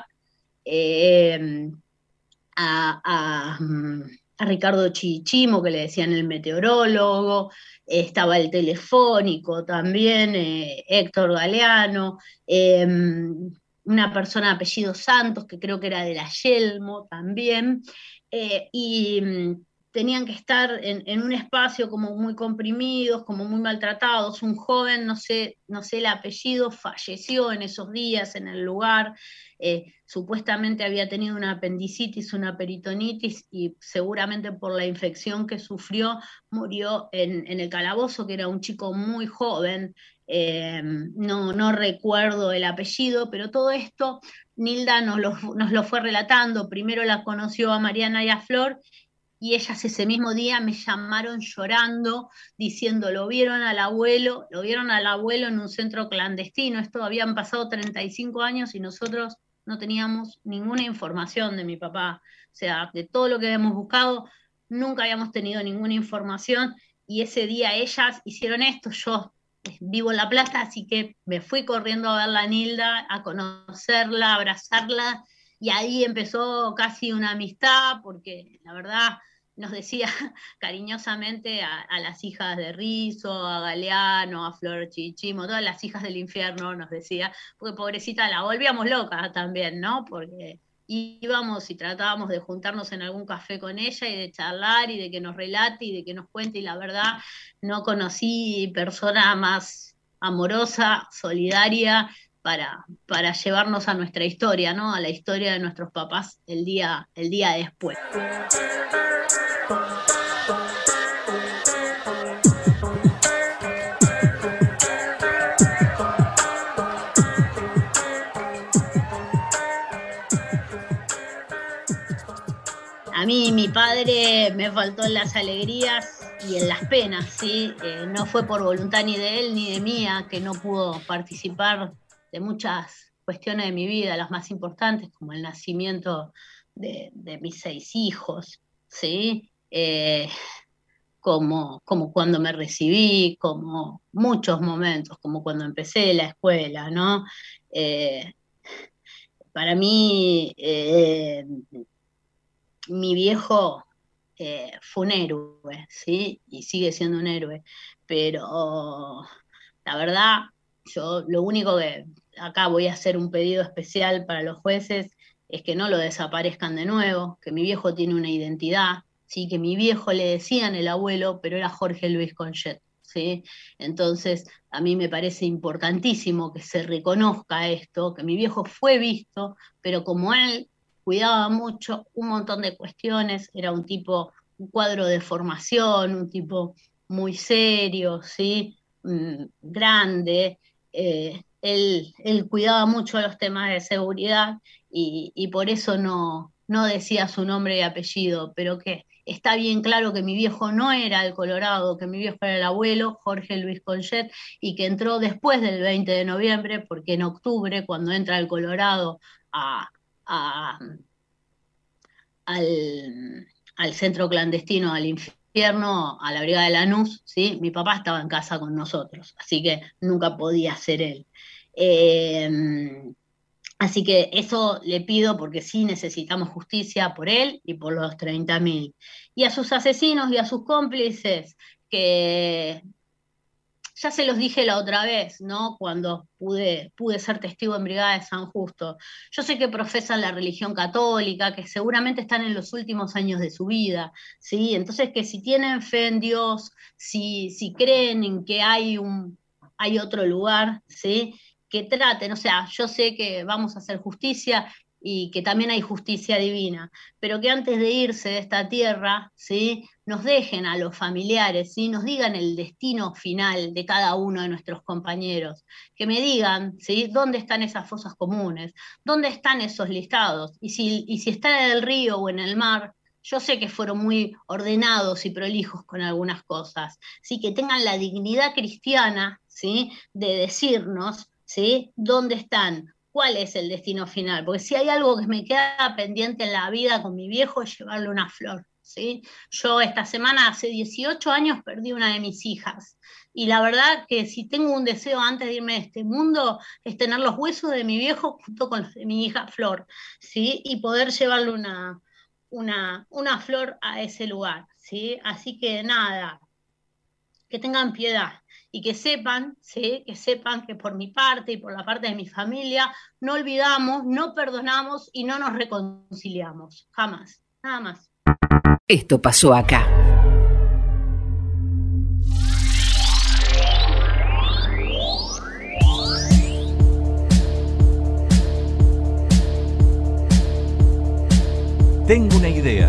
eh, a, a, a Ricardo Chidichimo, que le decían el meteorólogo, estaba el telefónico también, eh, Héctor Galeano, eh, una persona de apellido Santos, que creo que era de la Yelmo también, eh, y mm, tenían que estar en, en un espacio como muy comprimidos, como muy maltratados. Un joven, no sé, no sé el apellido, falleció en esos días en el lugar. Eh, supuestamente había tenido una apendicitis, una peritonitis, y seguramente por la infección que sufrió murió en, en el calabozo, que era un chico muy joven. Eh, no, no recuerdo el apellido, pero todo esto Nilda nos lo, nos lo fue relatando. Primero la conoció a Mariana y a Flor, y ellas ese mismo día me llamaron llorando, diciendo, lo vieron al abuelo, lo vieron al abuelo en un centro clandestino. Esto habían pasado treinta y cinco años y nosotros no teníamos ninguna información de mi papá. O sea, de todo lo que habíamos buscado, nunca habíamos tenido ninguna información, y ese día ellas hicieron esto, yo vivo en La Plata, así que me fui corriendo a verla a Nilda, a conocerla, a abrazarla, y ahí empezó casi una amistad, porque la verdad nos decía cariñosamente a, a las hijas de Rizzo, a Galeano, a Flor Chichimo, todas las hijas del infierno nos decía, porque pobrecita la volvíamos loca también, ¿no? Porque íbamos y tratábamos de juntarnos en algún café con ella y de charlar y de que nos relate y de que nos cuente, y la verdad no conocí persona más amorosa, solidaria, para, para llevarnos a nuestra historia, ¿no? A la historia de nuestros papás el día, el día después. A mí mi padre me faltó en las alegrías y en las penas, ¿sí? Eh, no fue por voluntad ni de él ni de mía que no pudo participar de muchas cuestiones de mi vida, las más importantes, como el nacimiento de, de mis seis hijos, ¿sí? Eh, como, como cuando me recibí, como muchos momentos, como cuando empecé la escuela, ¿no? Eh, para mí... Eh, mi viejo eh, fue un héroe, ¿sí? Y sigue siendo un héroe, pero la verdad, yo lo único que, acá voy a hacer un pedido especial para los jueces, es que no lo desaparezcan de nuevo, que mi viejo tiene una identidad, ¿sí? Que mi viejo le decían el abuelo, pero era Jorge Luis Conchet, ¿sí? Entonces, a mí me parece importantísimo que se reconozca esto, que mi viejo fue visto, pero como él cuidaba mucho un montón de cuestiones, era un tipo, un cuadro de formación, un tipo muy serio, ¿sí? Mm, grande, eh, él, él cuidaba mucho los temas de seguridad y, y por eso no, no decía su nombre y apellido, pero que está bien claro que mi viejo no era el Colorado, que mi viejo era el abuelo, Jorge Luis Conchet, y que entró después del veinte de noviembre, porque en octubre, cuando entra el Colorado a A, al, al centro clandestino, al infierno, a la brigada de Lanús, ¿sí? Mi papá estaba en casa con nosotros, así que nunca podía ser él. Eh, así que eso le pido, porque sí necesitamos justicia por él y por los treinta mil. Y a sus asesinos y a sus cómplices, que... ya se los dije la otra vez, ¿no? Cuando pude, pude ser testigo en Brigada de San Justo. Yo sé que profesan la religión católica, que seguramente están en los últimos años de su vida, ¿sí? Entonces, que si tienen fe en Dios, si, si creen en que hay, un, hay otro lugar, ¿sí? Que traten, o sea, yo sé que vamos a hacer justicia y que también hay justicia divina, pero que antes de irse de esta tierra, ¿sí? Nos dejen a los familiares, ¿sí? Nos digan el destino final de cada uno de nuestros compañeros, que me digan, ¿sí? Dónde están esas fosas comunes, dónde están esos listados, y si, y si están en el río o en el mar. Yo sé que fueron muy ordenados y prolijos con algunas cosas, ¿sí? Que tengan la dignidad cristiana, ¿sí? De decirnos, ¿sí? Dónde están, cuál es el destino final, porque si hay algo que me queda pendiente en la vida con mi viejo es llevarle una flor, ¿sí? Yo esta semana, hace dieciocho años, perdí una de mis hijas, y la verdad que si tengo un deseo antes de irme de este mundo, es tener los huesos de mi viejo junto con los de mi hija Flor, ¿sí? Y poder llevarle una, una, una flor a ese lugar, ¿sí? Así que nada, que tengan piedad. Y que sepan, ¿sí? Que sepan que por mi parte y por la parte de mi familia no olvidamos, no perdonamos y no nos reconciliamos. Jamás, nada más. Esto pasó acá. Tengo una idea.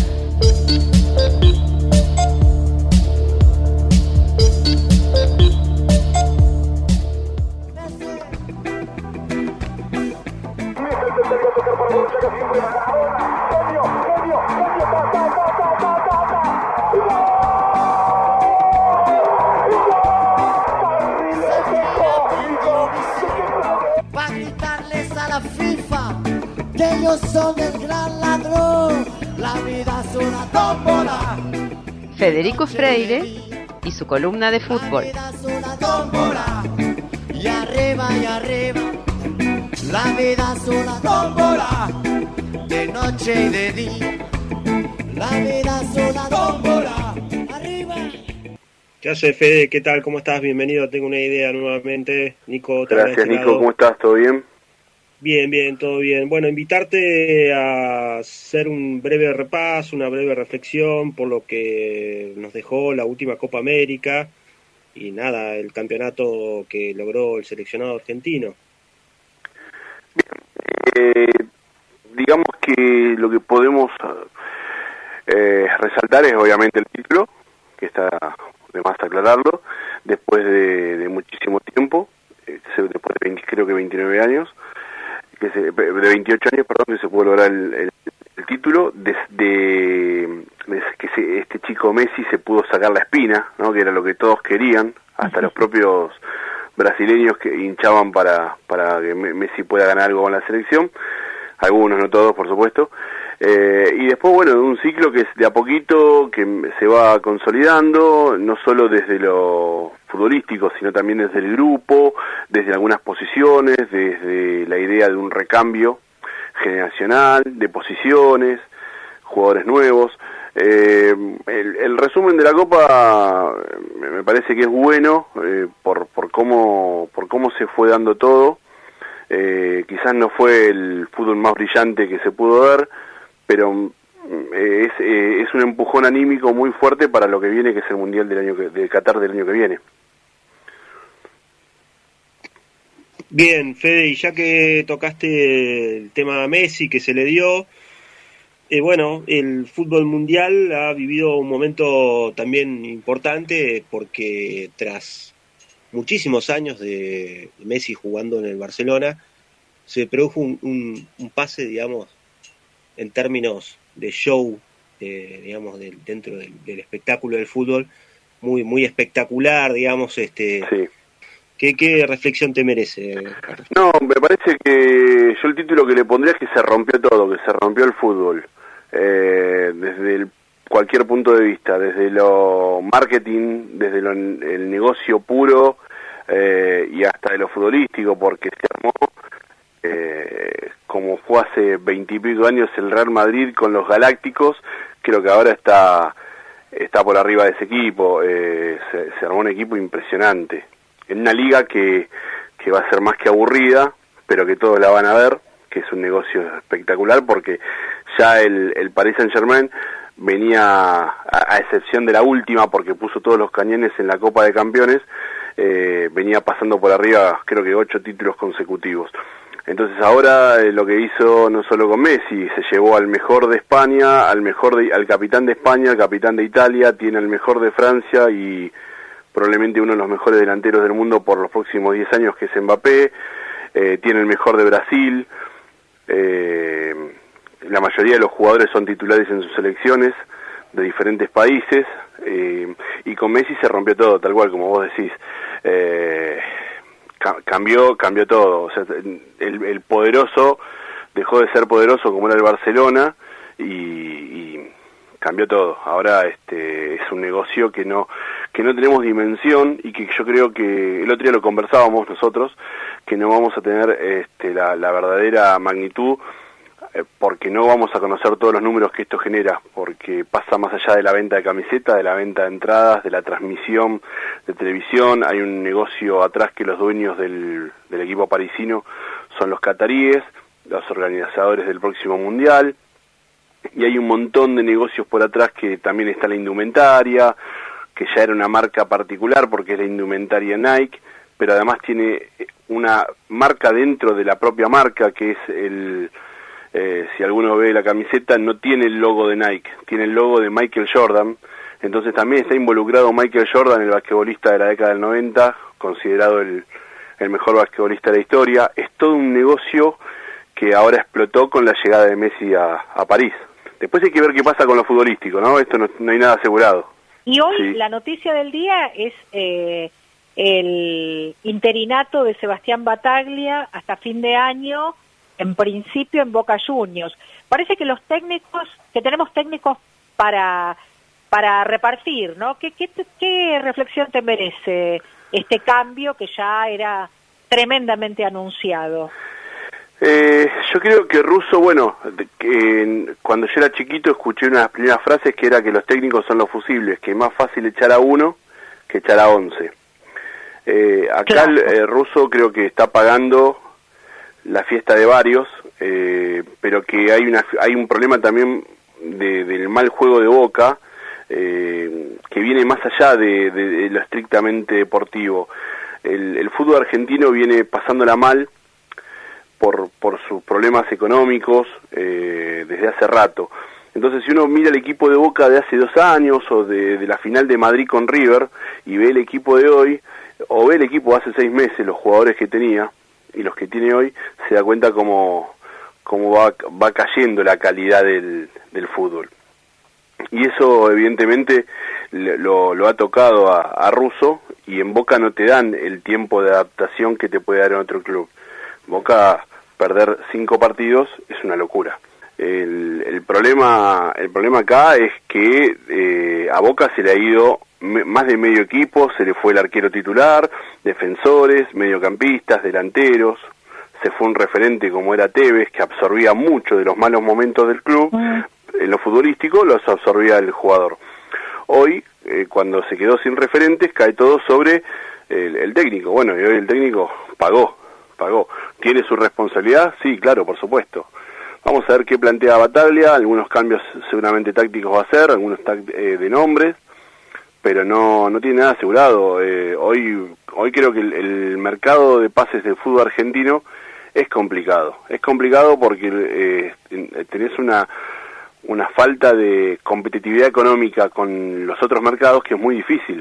Para gritarles a la FIFA que ellos son el gran ladrón, la vida es una tómbola. Federico Freire y su columna de fútbol. Y arriba y arriba, la vida es una tómbola, de noche y de día, la vida es una tómbola, arriba. ¿Qué hace, Fede? ¿Qué tal? ¿Cómo estás? Bienvenido, tengo una idea nuevamente. Nico, gracias, Nico, ¿cómo estás? ¿Todo bien? Bien, bien, todo bien. Bueno, invitarte a hacer un breve repaso, una breve reflexión por lo que nos dejó la última Copa América y nada, el campeonato que logró el seleccionado argentino. Eh, digamos que lo que podemos eh, resaltar es obviamente el título, que está de más aclararlo, después de, de muchísimo tiempo, eh, después de veinte, creo que veintinueve años, que se, de veintiocho años, perdón, que se pudo lograr el, el, el título, desde, desde que se, este chico Messi se pudo sacar la espina, ¿no? Que era lo que todos querían, hasta los propios brasileños que hinchaban para, para que Messi pueda ganar algo con la selección, algunos, no todos, por supuesto. Eh, y después, bueno, de un ciclo que es de a poquito, que se va consolidando, no solo desde lo futbolístico, sino también desde el grupo, desde algunas posiciones, desde la idea de un recambio generacional, de posiciones, jugadores nuevos. Eh, el, el resumen de la Copa me parece que es bueno eh, por, por, cómo, por cómo se fue dando todo. Eh, quizás no fue el fútbol más brillante que se pudo ver, pero eh, es, eh, es un empujón anímico muy fuerte para lo que viene, que es el Mundial del año que, de Qatar del año que viene. Bien, Fede, y ya que tocaste el tema de Messi que se le dio, eh, bueno, el fútbol mundial ha vivido un momento también importante porque tras muchísimos años de Messi jugando en el Barcelona, se produjo un, un, un pase, digamos, en términos de show, eh, digamos, de, dentro del, del espectáculo del fútbol, muy muy espectacular, digamos. este sí. ¿Qué, ¿Qué reflexión te merece, Carlos? No, me parece que yo el título que le pondría es que se rompió todo, que se rompió el fútbol, eh, desde el, cualquier punto de vista, desde lo marketing, desde lo, el negocio puro, eh, y hasta de lo futbolístico, porque se armó eh, como fue hace veintipico años el Real Madrid con los Galácticos. Creo que ahora está está por arriba de ese equipo. eh, se, se armó un equipo impresionante en una liga que, que va a ser más que aburrida, pero que todos la van a ver, que es un negocio espectacular, porque ya el, el Paris Saint-Germain venía, a, a excepción de la última, porque puso todos los cañones en la Copa de Campeones, eh, venía pasando por arriba, creo que ocho títulos consecutivos. Entonces ahora eh, lo que hizo no solo con Messi, se llevó al mejor de España, al mejor de, al capitán de España, al capitán de Italia, tiene al mejor de Francia y probablemente uno de los mejores delanteros del mundo por los próximos diez años, que es Mbappé. Eh, tiene el mejor de Brasil. Eh, la mayoría de los jugadores son titulares en sus selecciones de diferentes países, eh, y con Messi se rompió todo, tal cual como vos decís. Eh, ca cambió cambió todo. O sea, el, el poderoso dejó de ser poderoso como era el Barcelona, y, y cambió todo. Ahora este es un negocio que no que no tenemos dimensión, y que yo creo que el otro día lo conversábamos nosotros, que no vamos a tener este, la, la verdadera magnitud, eh, porque no vamos a conocer todos los números que esto genera, porque pasa más allá de la venta de camisetas, de la venta de entradas, de la transmisión de televisión. Hay un negocio atrás que los dueños del, del equipo parisino son los cataríes, los organizadores del próximo mundial, y hay un montón de negocios por atrás, que también está la indumentaria, que ya era una marca particular porque es la indumentaria Nike, pero además tiene una marca dentro de la propia marca, que es el, eh, si alguno ve la camiseta, no tiene el logo de Nike, tiene el logo de Michael Jordan. Entonces también está involucrado Michael Jordan, el basquetbolista de la década del noventa, considerado el, el mejor basquetbolista de la historia. Es todo un negocio que ahora explotó con la llegada de Messi a, a París. Después hay que ver qué pasa con lo futbolístico, ¿no? Esto no, no hay nada asegurado. Y hoy Sí. la noticia del día es eh, el interinato de Sebastián Battaglia hasta fin de año, en principio en Boca Juniors. Parece que los técnicos, que tenemos técnicos para para repartir, ¿no? ¿Qué, qué, qué reflexión te merece este cambio que ya era tremendamente anunciado? Eh, yo creo que Russo, bueno, que cuando yo era chiquito escuché una de las primeras frases que era que los técnicos son los fusibles, que es más fácil echar a uno que echar a once. Eh, acá claro. el eh, Russo creo que está pagando la fiesta de varios, eh, pero que hay una hay un problema también de, del mal juego de Boca, eh, que viene más allá de, de, de lo estrictamente deportivo. El, el fútbol argentino viene pasándola mal por, por sus problemas económicos eh, desde hace rato. Entonces, si uno mira el equipo de Boca de hace dos años o de, de la final de Madrid con River y ve el equipo de hoy, o ve el equipo de hace seis meses, los jugadores que tenía y los que tiene hoy, se da cuenta cómo, cómo va, va cayendo la calidad del, del fútbol. Y eso, evidentemente, lo, lo ha tocado a, a Russo, y en Boca no te dan el tiempo de adaptación que te puede dar en otro club. Boca, perder cinco partidos es una locura. El, el problema el problema acá es que eh, a Boca se le ha ido me, más de medio equipo, se le fue el arquero titular, defensores, mediocampistas, delanteros, se fue un referente como era Tevez, que absorbía mucho de los malos momentos del club, mm. en lo futbolístico los absorbía el jugador. Hoy, eh, cuando se quedó sin referentes, cae todo sobre el, el técnico. Bueno, y hoy el técnico pagó, pagó. ¿Tiene su responsabilidad? Sí, claro, por supuesto. Vamos a ver qué plantea Bataglia, algunos cambios seguramente tácticos va a hacer, algunos eh, de nombres, pero no no tiene nada asegurado. Eh, hoy hoy creo que el, el mercado de pases del fútbol argentino es complicado. Es complicado porque eh, tenés una, una falta de competitividad económica con los otros mercados que es muy difícil.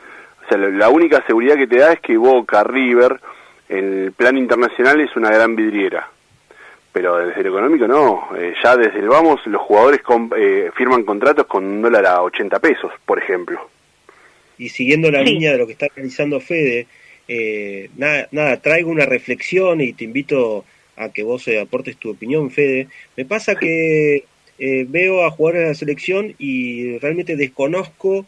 O sea, la, la única seguridad que te da es que Boca, River, en el plan internacional es una gran vidriera. Pero desde lo económico no, eh, ya desde el vamos los jugadores con, eh, firman contratos con un dólar a ochenta pesos, por ejemplo. Y siguiendo la sí. línea de lo que está realizando Fede, eh, nada, nada, traigo una reflexión y te invito a que vos eh, aportes tu opinión, Fede. Me pasa sí. que eh, veo a jugadores de la selección y realmente desconozco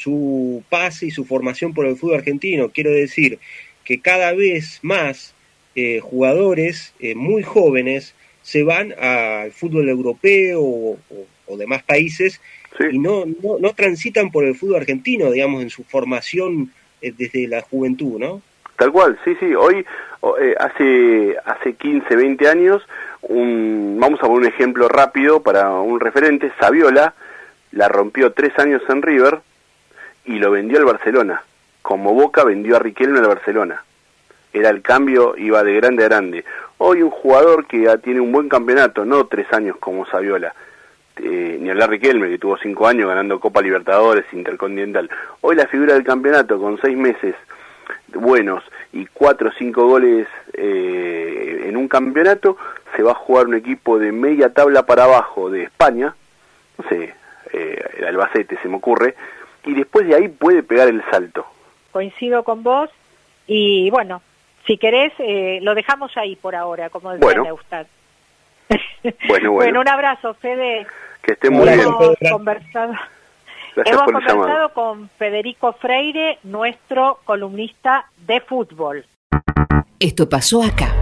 su pase y su formación por el fútbol argentino. Quiero decir que cada vez más Eh, jugadores eh, muy jóvenes se van al fútbol europeo o, o, o demás países sí. y no, no no transitan por el fútbol argentino, digamos, en su formación eh, desde la juventud, ¿no? Tal cual, sí, sí. Hoy, eh, hace hace quince, veinte años, un, vamos a poner un ejemplo rápido para un referente, Saviola la rompió tres años en River y lo vendió al Barcelona, como Boca vendió a Riquelme al Barcelona. Era el cambio, iba de grande a grande. Hoy un jugador que tiene un buen campeonato, no tres años como Saviola, eh, ni hablar Riquelme, que tuvo cinco años ganando Copa Libertadores, Intercontinental. Hoy la figura del campeonato, con seis meses buenos y cuatro o cinco goles eh, en un campeonato, se va a jugar un equipo de media tabla para abajo de España, no sé, eh, el Albacete se me ocurre, y después de ahí puede pegar el salto. Coincido con vos, y bueno, si querés, eh, lo dejamos ahí por ahora, como decía bueno. Neustad. Bueno, bueno. Bueno, un abrazo, Fede. Que esté muy hemos bien. Conversado, Gracias hemos por el conversado llamado. con Federico Freire, nuestro columnista de fútbol. Esto pasó acá.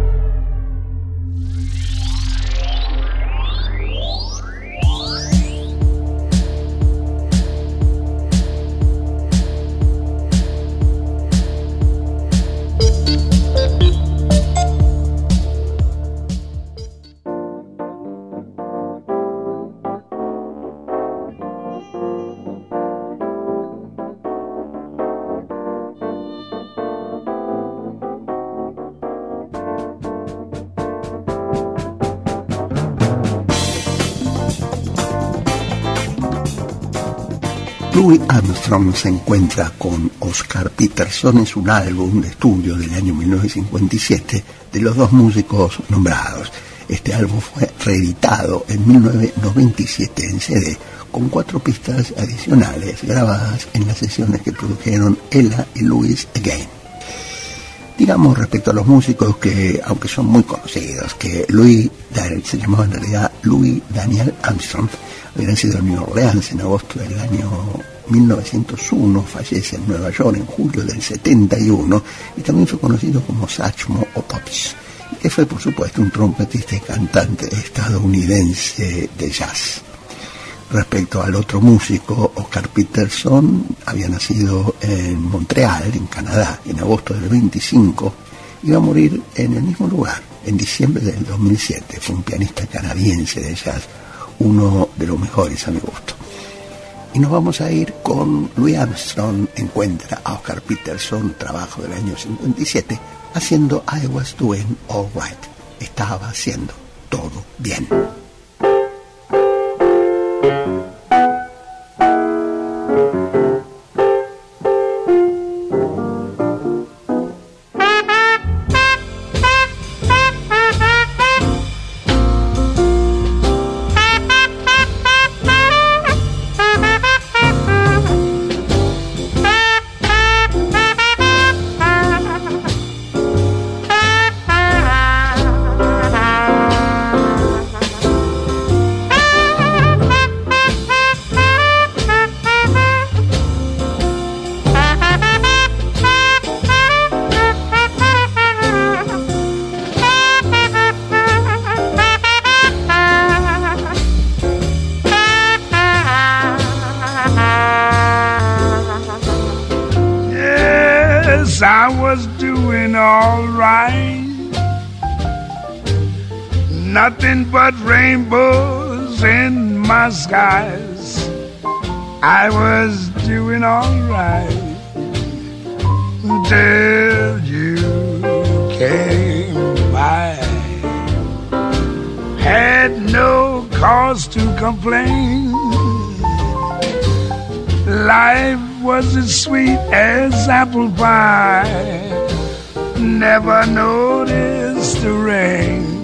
Louis Armstrong se encuentra con Oscar Peterson, es un álbum de estudio del año mil novecientos cincuenta y siete de los dos músicos nombrados. Este álbum fue reeditado en mil novecientos noventa y siete en C D con cuatro pistas adicionales grabadas en las sesiones que produjeron Ella y Louis Again. Digamos respecto a los músicos que, aunque son muy conocidos, que Louis, se llamaba en realidad Louis Daniel Armstrong, había nacido en New Orleans en agosto del año mil novecientos uno, fallece en Nueva York en julio del setenta y uno, y también fue conocido como Satchmo o Pops, que fue por supuesto un trompetista y cantante estadounidense de jazz. Respecto al otro músico, Oscar Peterson, había nacido en Montreal, en Canadá, en agosto del veinticinco, y iba a morir en el mismo lugar, en diciembre del dos mil siete. Fue un pianista canadiense de jazz, uno de los mejores a mi gusto. Y nos vamos a ir con Louis Armstrong, encuentra a Oscar Peterson, trabajo del año cincuenta y siete, haciendo I Was Doing All Right. Estaba haciendo todo bien. I was doing all right. Nothing but rainbows in my skies. I was doing all right until you came by. Had no cause to complain. Life was as sweet as apple pie. Never noticed the rain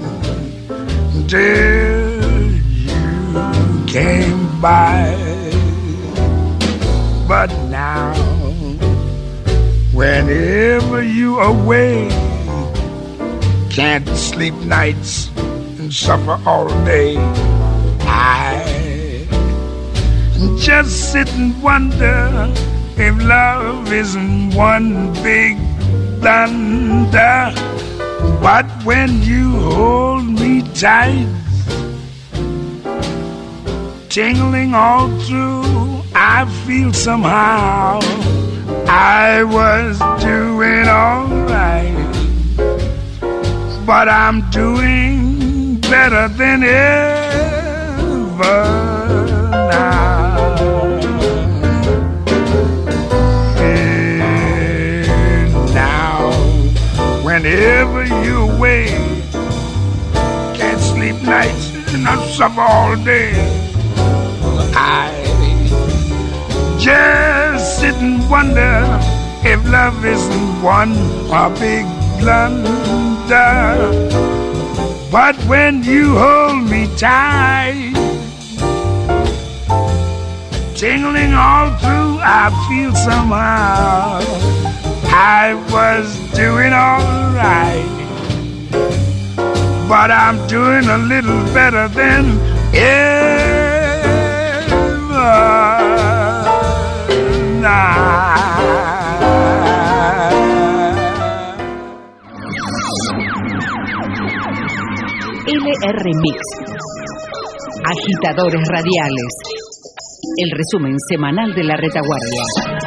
till you came by. But now, whenever you away, can't sleep nights and suffer all day. I just sit and wonder if love isn't one big thunder. But when you hold me tight, tingling all through, I feel somehow I was doing all right. But I'm doing better than ever now. Whenever you're away, can't sleep nights and I suffer all day. I just sit and wonder if love isn't one a big blunder. But when you hold me tight, tingling all through, I feel somehow I was doing all right, but I'm doing a little better than ever now. L R Mix. Agitadores radiales. El resumen semanal de la retaguardia.